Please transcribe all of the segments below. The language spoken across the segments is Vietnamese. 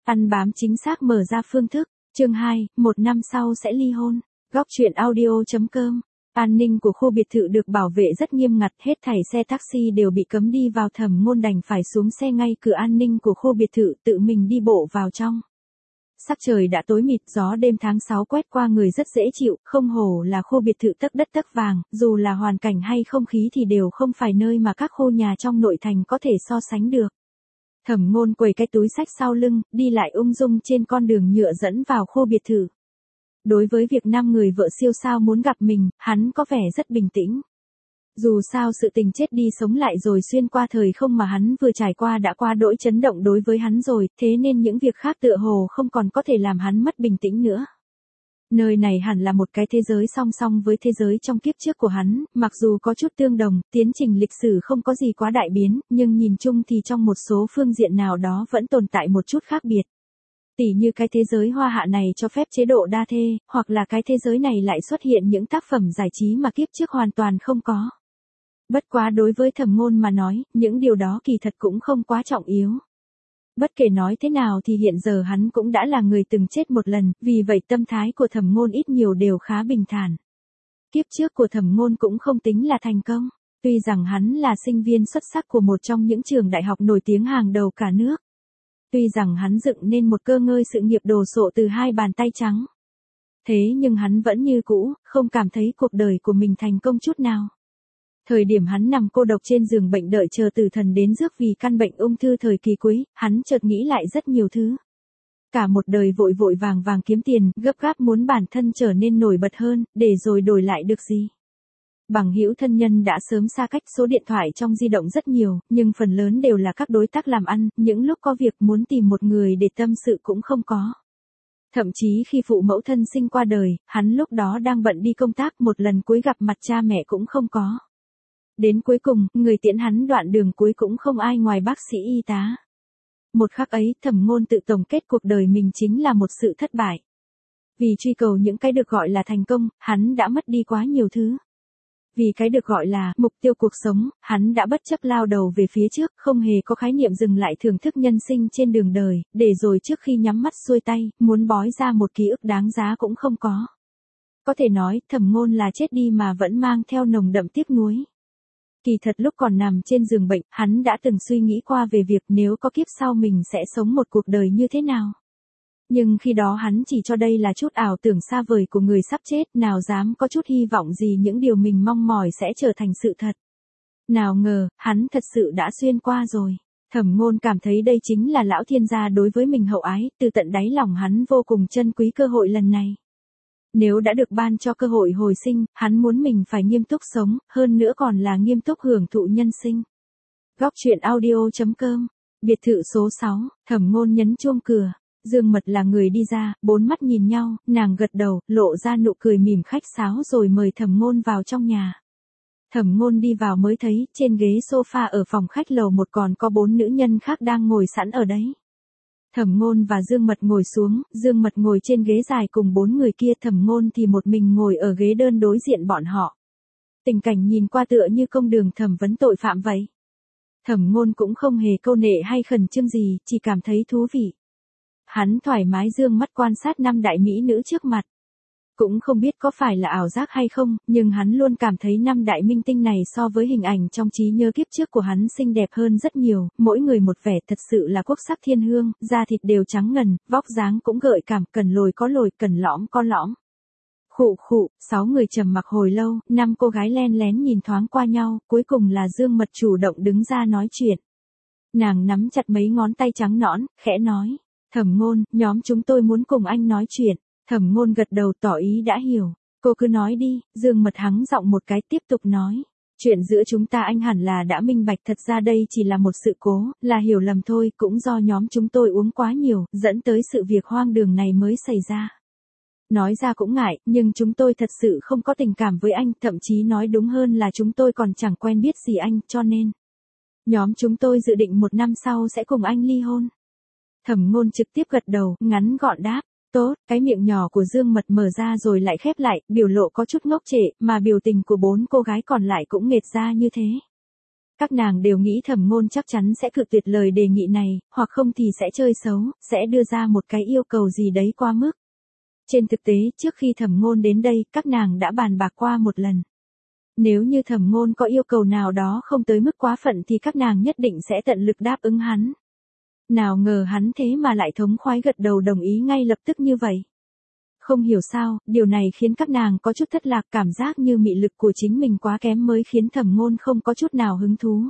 Ăn bám chính xác mở ra phương thức. Chương 2, 1 năm sau sẽ ly hôn. Góc truyện audio.com. An ninh của khu biệt thự được bảo vệ rất nghiêm ngặt, hết thảy xe taxi đều bị cấm đi vào. Thẩm Ngôn đành phải xuống xe ngay cửa an ninh của khu biệt thự, tự mình đi bộ vào trong. Sắc trời đã tối mịt, gió đêm tháng 6 quét qua người rất dễ chịu, không hổ là khu biệt thự tấc đất tấc vàng, dù là hoàn cảnh hay không khí thì đều không phải nơi mà các khu nhà trong nội thành có thể so sánh được. Thẩm Ngôn quầy cái túi xách sau lưng, đi lại ung dung trên con đường nhựa dẫn vào khu biệt thự. Đối với việc 5 người vợ siêu sao muốn gặp mình, hắn có vẻ rất bình tĩnh. Dù sao sự tình chết đi sống lại rồi xuyên qua thời không mà hắn vừa trải qua đã qua đỗi chấn động đối với hắn rồi, thế nên những việc khác tựa hồ không còn có thể làm hắn mất bình tĩnh nữa. Nơi này hẳn là một cái thế giới song song với thế giới trong kiếp trước của hắn, mặc dù có chút tương đồng, tiến trình lịch sử không có gì quá đại biến, nhưng nhìn chung thì trong một số phương diện nào đó vẫn tồn tại một chút khác biệt. Tỉ như cái thế giới hoa hạ này cho phép chế độ đa thê, hoặc là cái thế giới này lại xuất hiện những tác phẩm giải trí mà kiếp trước hoàn toàn không có. Bất quá đối với Thẩm Ngôn mà nói, những điều đó kỳ thật cũng không quá trọng yếu. Bất kể nói thế nào thì hiện giờ hắn cũng đã là người từng chết một lần, vì vậy tâm thái của Thẩm Ngôn ít nhiều đều khá bình thản. Kiếp trước của Thẩm Ngôn cũng không tính là thành công, tuy rằng hắn là sinh viên xuất sắc của một trong những trường đại học nổi tiếng hàng đầu cả nước. Tuy rằng hắn dựng nên một cơ ngơi sự nghiệp đồ sộ từ 2 bàn tay trắng. Thế nhưng hắn vẫn như cũ, không cảm thấy cuộc đời của mình thành công chút nào. Thời điểm hắn nằm cô độc trên giường bệnh đợi chờ tử thần đến rước vì căn bệnh ung thư thời kỳ cuối, hắn chợt nghĩ lại rất nhiều thứ. Cả một đời vội vội vàng vàng kiếm tiền, gấp gáp muốn bản thân trở nên nổi bật hơn, để rồi đổi lại được gì? Bằng hữu thân nhân đã sớm xa cách, số điện thoại trong di động rất nhiều, nhưng phần lớn đều là các đối tác làm ăn, những lúc có việc muốn tìm một người để tâm sự cũng không có. Thậm chí khi phụ mẫu thân sinh qua đời, hắn lúc đó đang bận đi công tác, một lần cuối gặp mặt cha mẹ cũng không có. Đến cuối cùng, người tiễn hắn đoạn đường cuối cũng không ai ngoài bác sĩ y tá. Một khắc ấy, Thẩm Ngôn tự tổng kết cuộc đời mình chính là một sự thất bại. Vì truy cầu những cái được gọi là thành công, hắn đã mất đi quá nhiều thứ. Vì cái được gọi là mục tiêu cuộc sống, hắn đã bất chấp lao đầu về phía trước, không hề có khái niệm dừng lại thưởng thức nhân sinh trên đường đời, để rồi trước khi nhắm mắt xuôi tay, muốn bói ra một ký ức đáng giá cũng không có. Có thể nói, Thẩm Ngôn là chết đi mà vẫn mang theo nồng đậm tiếc nuối. Kỳ thật lúc còn nằm trên giường bệnh, hắn đã từng suy nghĩ qua về việc nếu có kiếp sau mình sẽ sống một cuộc đời như thế nào. Nhưng khi đó hắn chỉ cho đây là chút ảo tưởng xa vời của người sắp chết, nào dám có chút hy vọng gì những điều mình mong mỏi sẽ trở thành sự thật. Nào ngờ, hắn thật sự đã xuyên qua rồi. Thẩm Ngôn cảm thấy đây chính là lão thiên gia đối với mình hậu ái, từ tận đáy lòng hắn vô cùng trân quý cơ hội lần này. Nếu đã được ban cho cơ hội hồi sinh, hắn muốn mình phải nghiêm túc sống, hơn nữa còn là nghiêm túc hưởng thụ nhân sinh. Góc truyện audio.com. Biệt thự số 6, Thẩm Ngôn nhấn chuông cửa. Dương Mật là người đi ra, 4 mắt nhìn nhau, nàng gật đầu, lộ ra nụ cười mỉm khách sáo rồi mời Thẩm Ngôn vào trong nhà. Thẩm Ngôn đi vào mới thấy, trên ghế sofa ở phòng khách lầu 1 còn có 4 nữ nhân khác đang ngồi sẵn ở đấy. Thẩm Ngôn và Dương Mật ngồi xuống, Dương Mật ngồi trên ghế dài cùng 4 người kia, Thẩm Ngôn thì một mình ngồi ở ghế đơn đối diện bọn họ. Tình cảnh nhìn qua tựa như công đường thẩm vấn tội phạm vậy. Thẩm Ngôn cũng không hề câu nệ hay khẩn trương gì, chỉ cảm thấy thú vị. Hắn thoải mái dương mắt quan sát 5 đại mỹ nữ trước mặt. Cũng không biết có phải là ảo giác hay không, nhưng hắn luôn cảm thấy 5 đại minh tinh này so với hình ảnh trong trí nhớ kiếp trước của hắn xinh đẹp hơn rất nhiều, mỗi người một vẻ thật sự là quốc sắc thiên hương, da thịt đều trắng ngần, vóc dáng cũng gợi cảm, cần lồi có lồi, cần lõm có lõm. Khụ khụ, 6 người trầm mặc hồi lâu, 5 cô gái len lén nhìn thoáng qua nhau, cuối cùng là Dương Mật chủ động đứng ra nói chuyện. Nàng nắm chặt mấy ngón tay trắng nõn, khẽ nói. Thẩm Ngôn, nhóm chúng tôi muốn cùng anh nói chuyện. Thẩm Ngôn gật đầu tỏ ý đã hiểu. Cô cứ nói đi, Dương Mật hắng giọng một cái tiếp tục nói. Chuyện giữa chúng ta anh hẳn là đã minh bạch, thật ra đây chỉ là một sự cố, là hiểu lầm thôi, cũng do nhóm chúng tôi uống quá nhiều, dẫn tới sự việc hoang đường này mới xảy ra. Nói ra cũng ngại, nhưng chúng tôi thật sự không có tình cảm với anh, thậm chí nói đúng hơn là chúng tôi còn chẳng quen biết gì anh, cho nên. Nhóm chúng tôi dự định 1 năm sau sẽ cùng anh ly hôn. Thẩm Ngôn trực tiếp gật đầu, ngắn gọn đáp, tốt, cái miệng nhỏ của Dương Mật mở ra rồi lại khép lại, biểu lộ có chút ngốc trệ, mà biểu tình của 4 cô gái còn lại cũng nghệt ra như thế. Các nàng đều nghĩ Thẩm Ngôn chắc chắn sẽ cự tuyệt lời đề nghị này, hoặc không thì sẽ chơi xấu, sẽ đưa ra một cái yêu cầu gì đấy quá mức. Trên thực tế, trước khi Thẩm Ngôn đến đây, các nàng đã bàn bạc qua một lần. Nếu như Thẩm Ngôn có yêu cầu nào đó không tới mức quá phận thì các nàng nhất định sẽ tận lực đáp ứng hắn. Nào ngờ hắn thế mà lại thống khoái gật đầu đồng ý ngay lập tức như vậy. Không hiểu sao, điều này khiến các nàng có chút thất lạc, cảm giác như mị lực của chính mình quá kém mới khiến Thẩm Ngôn không có chút nào hứng thú.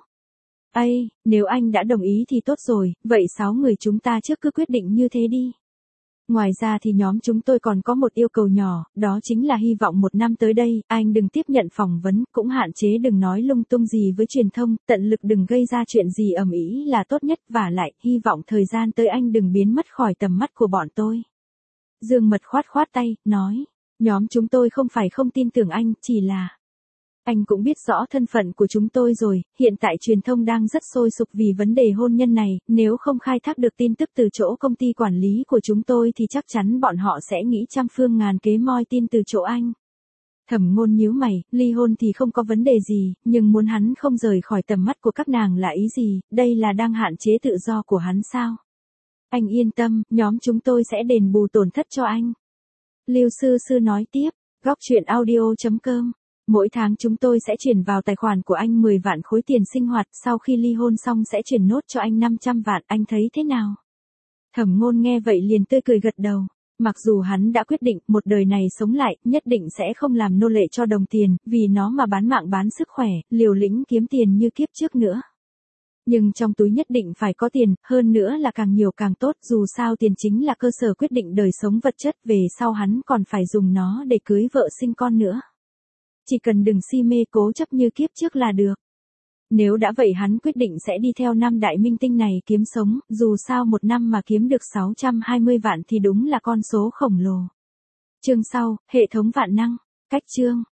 Ây, nếu anh đã đồng ý thì tốt rồi, vậy 6 người chúng ta trước cứ quyết định như thế đi. Ngoài ra thì nhóm chúng tôi còn có một yêu cầu nhỏ, đó chính là hy vọng một năm tới đây, anh đừng tiếp nhận phỏng vấn, cũng hạn chế đừng nói lung tung gì với truyền thông, tận lực đừng gây ra chuyện gì ầm ĩ là tốt nhất, và lại, hy vọng thời gian tới anh đừng biến mất khỏi tầm mắt của bọn tôi. Dương Mật khoát khoát tay, nói, nhóm chúng tôi không phải không tin tưởng anh, chỉ là... Anh cũng biết rõ thân phận của chúng tôi rồi, hiện tại truyền thông đang rất sôi sục vì vấn đề hôn nhân này, nếu không khai thác được tin tức từ chỗ công ty quản lý của chúng tôi thì chắc chắn bọn họ sẽ nghĩ trăm phương ngàn kế moi tin từ chỗ anh. Thẩm Ngôn nhíu mày, ly hôn thì không có vấn đề gì, nhưng muốn hắn không rời khỏi tầm mắt của các nàng là ý gì, đây là đang hạn chế tự do của hắn sao? Anh yên tâm, nhóm chúng tôi sẽ đền bù tổn thất cho anh. Lưu Sư Sư nói tiếp, góc truyện audio.com. Mỗi tháng chúng tôi sẽ chuyển vào tài khoản của anh 10 vạn khối tiền sinh hoạt, sau khi ly hôn xong sẽ chuyển nốt cho anh 500 vạn, anh thấy thế nào? Thẩm Ngôn nghe vậy liền tươi cười gật đầu. Mặc dù hắn đã quyết định một đời này sống lại, nhất định sẽ không làm nô lệ cho đồng tiền, vì nó mà bán mạng bán sức khỏe, liều lĩnh kiếm tiền như kiếp trước nữa. Nhưng trong túi nhất định phải có tiền, hơn nữa là càng nhiều càng tốt, dù sao tiền chính là cơ sở quyết định đời sống vật chất, về sau hắn còn phải dùng nó để cưới vợ sinh con nữa. Chỉ cần đừng si mê cố chấp như kiếp trước là được. Nếu đã vậy hắn quyết định sẽ đi theo 5 đại minh tinh này kiếm sống, dù sao một năm mà kiếm được 620 vạn thì đúng là con số khổng lồ. Chương sau, hệ thống vạn năng, cách chương.